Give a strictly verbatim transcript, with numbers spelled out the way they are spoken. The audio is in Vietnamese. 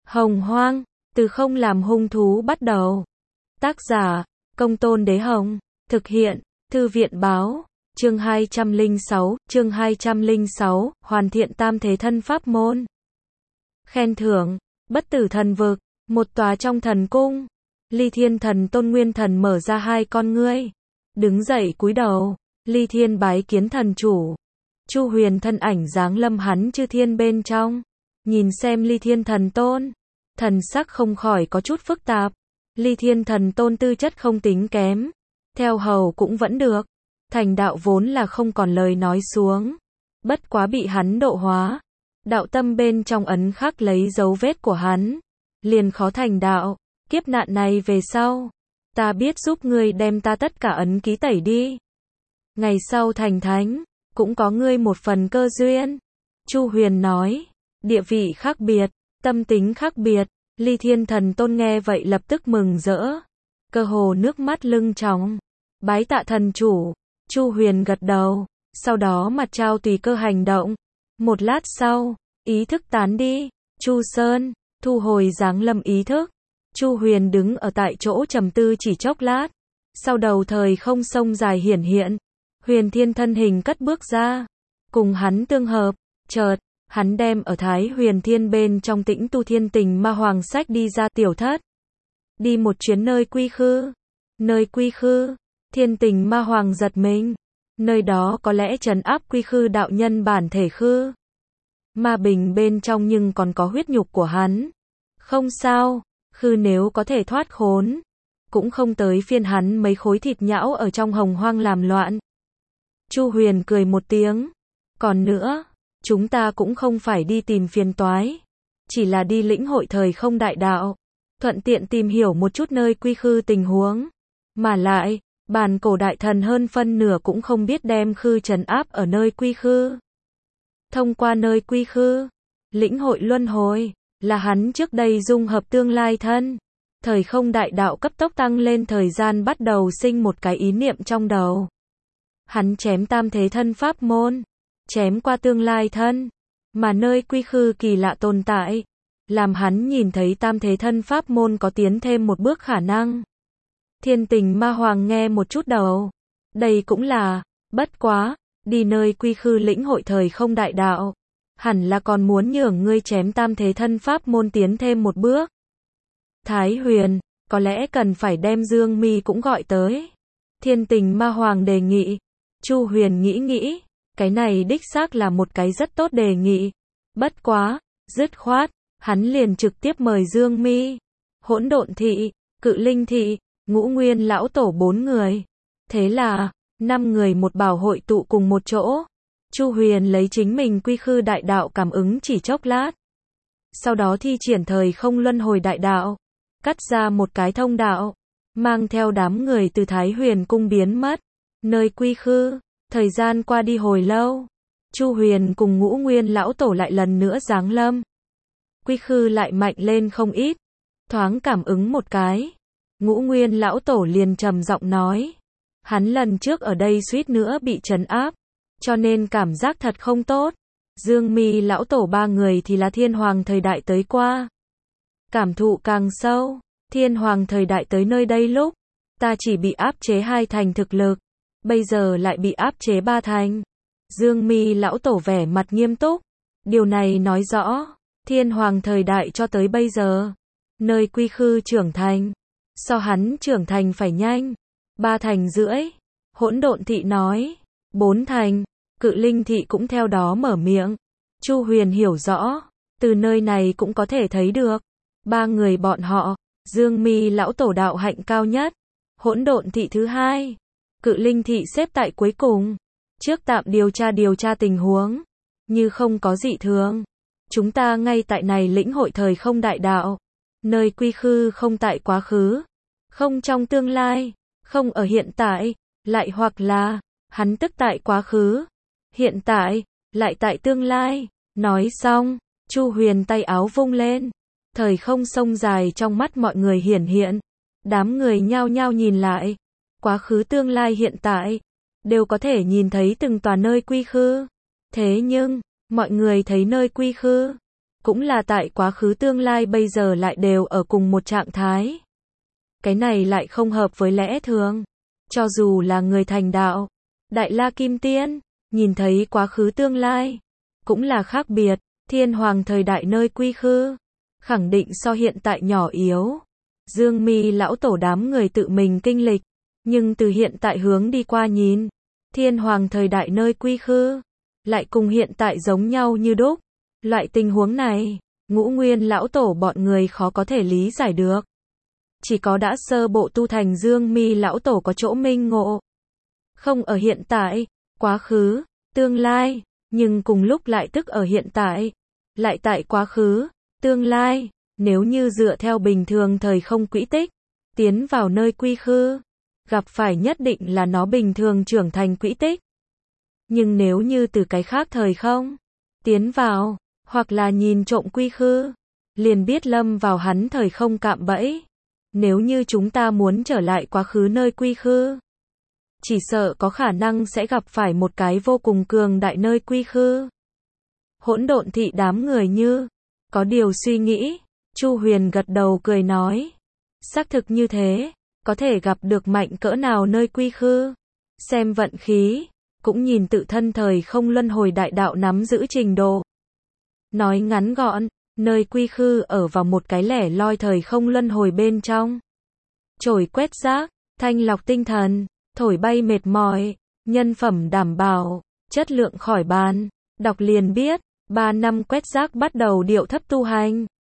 Hồng Hoang, từ không làm hung thú bắt đầu. Tác giả, Công Tôn Đế Hồng. Thực hiện, Thư viện Báo. Chương hai trăm lẻ sáu, chương hai trăm lẻ sáu, hoàn thiện tam thế thân pháp môn. Khen thưởng, bất tử thần vực, một tòa trong thần cung. Ly Thiên Thần Tôn Nguyên Thần mở ra hai con ngươi, đứng dậy cúi đầu, Ly Thiên bái kiến thần chủ. Chu Huyền thân ảnh dáng lâm hắn chư thiên bên trong, nhìn xem Ly Thiên Thần Tôn, thần sắc không khỏi có chút phức tạp. Ly Thiên Thần Tôn tư chất không tính kém, theo hầu cũng vẫn được, thành đạo vốn là không còn lời nói xuống, bất quá bị hắn độ hóa, đạo tâm bên trong ấn khắc lấy dấu vết của hắn, liền khó thành đạo. Kiếp nạn này về sau, ta biết giúp ngươi đem ta tất cả ấn ký tẩy đi. Ngày sau thành thánh, cũng có ngươi một phần cơ duyên. Chu Huyền nói, địa vị khác biệt, tâm tính khác biệt. Ly Thiên Thần Tôn nghe vậy lập tức mừng rỡ, cơ hồ nước mắt lưng tròng, bái tạ thần chủ. Chu Huyền gật đầu, sau đó mặt trao tùy cơ hành động. Một lát sau, ý thức tán đi, Chu Sơn thu hồi dáng lâm ý thức. Chu Huyền đứng ở tại chỗ trầm tư chỉ chốc lát, sau đầu thời không sông dài hiển hiện, Huyền Thiên thân hình cất bước ra, cùng hắn tương hợp, chợt, hắn đem ở Thái Huyền Thiên bên trong Tĩnh Tu Thiên Tình Ma Hoàng sách đi ra tiểu thất. Đi một chuyến nơi quy khư. Nơi quy khư, Thiên Tình Ma Hoàng giật mình, nơi đó có lẽ trấn áp quy khư đạo nhân bản thể khư. Ma bình bên trong nhưng còn có huyết nhục của hắn. Không sao. Khư nếu có thể thoát khốn, cũng không tới phiên hắn mấy khối thịt nhão ở trong hồng hoang làm loạn. Chu Huyền cười một tiếng. Còn nữa, chúng ta cũng không phải đi tìm phiền toái, chỉ là đi lĩnh hội thời không đại đạo, thuận tiện tìm hiểu một chút nơi quy khư tình huống. Mà lại, bàn cổ đại thần hơn phân nửa cũng không biết đem khư trấn áp ở nơi quy khư. Thông qua nơi quy khư, lĩnh hội luân hồi, là hắn trước đây dung hợp tương lai thân. Thời không đại đạo cấp tốc tăng lên thời gian bắt đầu sinh một cái ý niệm trong đầu. Hắn chém tam thế thân pháp môn, chém qua tương lai thân, mà nơi quy khư kỳ lạ tồn tại, làm hắn nhìn thấy tam thế thân pháp môn có tiến thêm một bước khả năng. Thiên Tình Ma Hoàng nghe một chút đầu, đây cũng là, bất quá, đi nơi quy khư lĩnh hội thời không đại đạo, hẳn là còn muốn nhường ngươi chém tam thế thân pháp môn tiến thêm một bước. Thái Huyền, có lẽ cần phải đem Dương Mi cũng gọi tới. Thiên Tình Ma Hoàng đề nghị. Chu Huyền nghĩ nghĩ, cái này đích xác là một cái rất tốt đề nghị. Bất quá, dứt khoát, hắn liền trực tiếp mời Dương Mi, Hỗn Độn Thị, Cự Linh Thị, Ngũ Nguyên Lão Tổ bốn người. Thế là, năm người một bảo hội tụ cùng một chỗ. Chu Huyền lấy chính mình quy khư đại đạo cảm ứng chỉ chốc lát. Sau đó thi triển thời không luân hồi đại đạo, cắt ra một cái thông đạo, mang theo đám người từ Thái Huyền cung biến mất. Nơi quy khư, thời gian qua đi hồi lâu, Chu Huyền cùng Ngũ Nguyên Lão Tổ lại lần nữa giáng lâm. Quy khư lại mạnh lên không ít, thoáng cảm ứng một cái, Ngũ Nguyên Lão Tổ liền trầm giọng nói, hắn lần trước ở đây suýt nữa bị trấn áp, cho nên cảm giác thật không tốt. Dương Mi Lão Tổ ba người thì là Thiên Hoàng thời đại tới qua, cảm thụ càng sâu. Thiên Hoàng thời đại tới nơi đây lúc, ta chỉ bị áp chế hai thành thực lực, bây giờ lại bị áp chế ba thành. Dương Mi Lão Tổ vẻ mặt nghiêm túc, điều này nói rõ, Thiên Hoàng thời đại cho tới bây giờ, nơi quy khư trưởng thành, so hắn trưởng thành phải nhanh, ba thành rưỡi. Hỗn Độn Thị nói, bốn thành. Cự Linh Thị cũng theo đó mở miệng. Chu Huyền hiểu rõ, từ nơi này cũng có thể thấy được, ba người bọn họ, Dương Mi Lão Tổ đạo hạnh cao nhất, Hỗn Độn Thị thứ hai, Cự Linh Thị xếp tại cuối cùng. Trước tạm điều tra điều tra tình huống, như không có dị thường, chúng ta ngay tại này lĩnh hội thời không đại đạo. Nơi quy khư không tại quá khứ, không trong tương lai, không ở hiện tại, lại hoặc là, hắn tức tại quá khứ, hiện tại, lại tại tương lai. Nói xong, Chu Huyền tay áo vung lên, thời không sông dài trong mắt mọi người hiển hiện, đám người nhao nhao nhìn lại, quá khứ tương lai hiện tại, đều có thể nhìn thấy từng tòa nơi quy khư. Thế nhưng, mọi người thấy nơi quy khư, cũng là tại quá khứ tương lai bây giờ lại đều ở cùng một trạng thái. Cái này lại không hợp với lẽ thường. Cho dù là người thành đạo, Đại La Kim Tiên, nhìn thấy quá khứ tương lai, cũng là khác biệt. Thiên Hoàng thời đại nơi quy khư, khẳng định so hiện tại nhỏ yếu. Dương Mi lão tổ đám người tự mình kinh lịch, nhưng từ hiện tại hướng đi qua nhìn, Thiên Hoàng thời đại nơi quy khư, lại cùng hiện tại giống nhau như đúc. Loại tình huống này, Ngũ Nguyên lão tổ bọn người khó có thể lý giải được. Chỉ có đã sơ bộ tu thành Dương Mi lão tổ có chỗ minh ngộ. Không ở hiện tại, quá khứ, tương lai, nhưng cùng lúc lại tức ở hiện tại, lại tại quá khứ, tương lai, nếu như dựa theo bình thường thời không quỹ tích, tiến vào nơi quy khư, gặp phải nhất định là nó bình thường trưởng thành quỹ tích. Nhưng nếu như từ cái khác thời không, tiến vào, hoặc là nhìn trộm quy khư, liền biết lâm vào hắn thời không cạm bẫy. Nếu như chúng ta muốn trở lại quá khứ nơi quy khư, chỉ sợ có khả năng sẽ gặp phải một cái vô cùng cường đại nơi quy khư. Hỗn độn thị đám người như có điều suy nghĩ, Chu Huyền gật đầu cười nói, xác thực như thế, có thể gặp được mạnh cỡ nào nơi quy khư, xem vận khí, cũng nhìn tự thân thời không luân hồi đại đạo nắm giữ trình độ. Nói ngắn gọn, nơi quy khư ở vào một cái lẻ loi thời không luân hồi bên trong. Trổi quét rác, thanh lọc tinh thần, thổi bay mệt mỏi, nhân phẩm đảm bảo, chất lượng khỏi bàn, đọc liền biết, ba năm quét rác bắt đầu điệu thấp tu hành.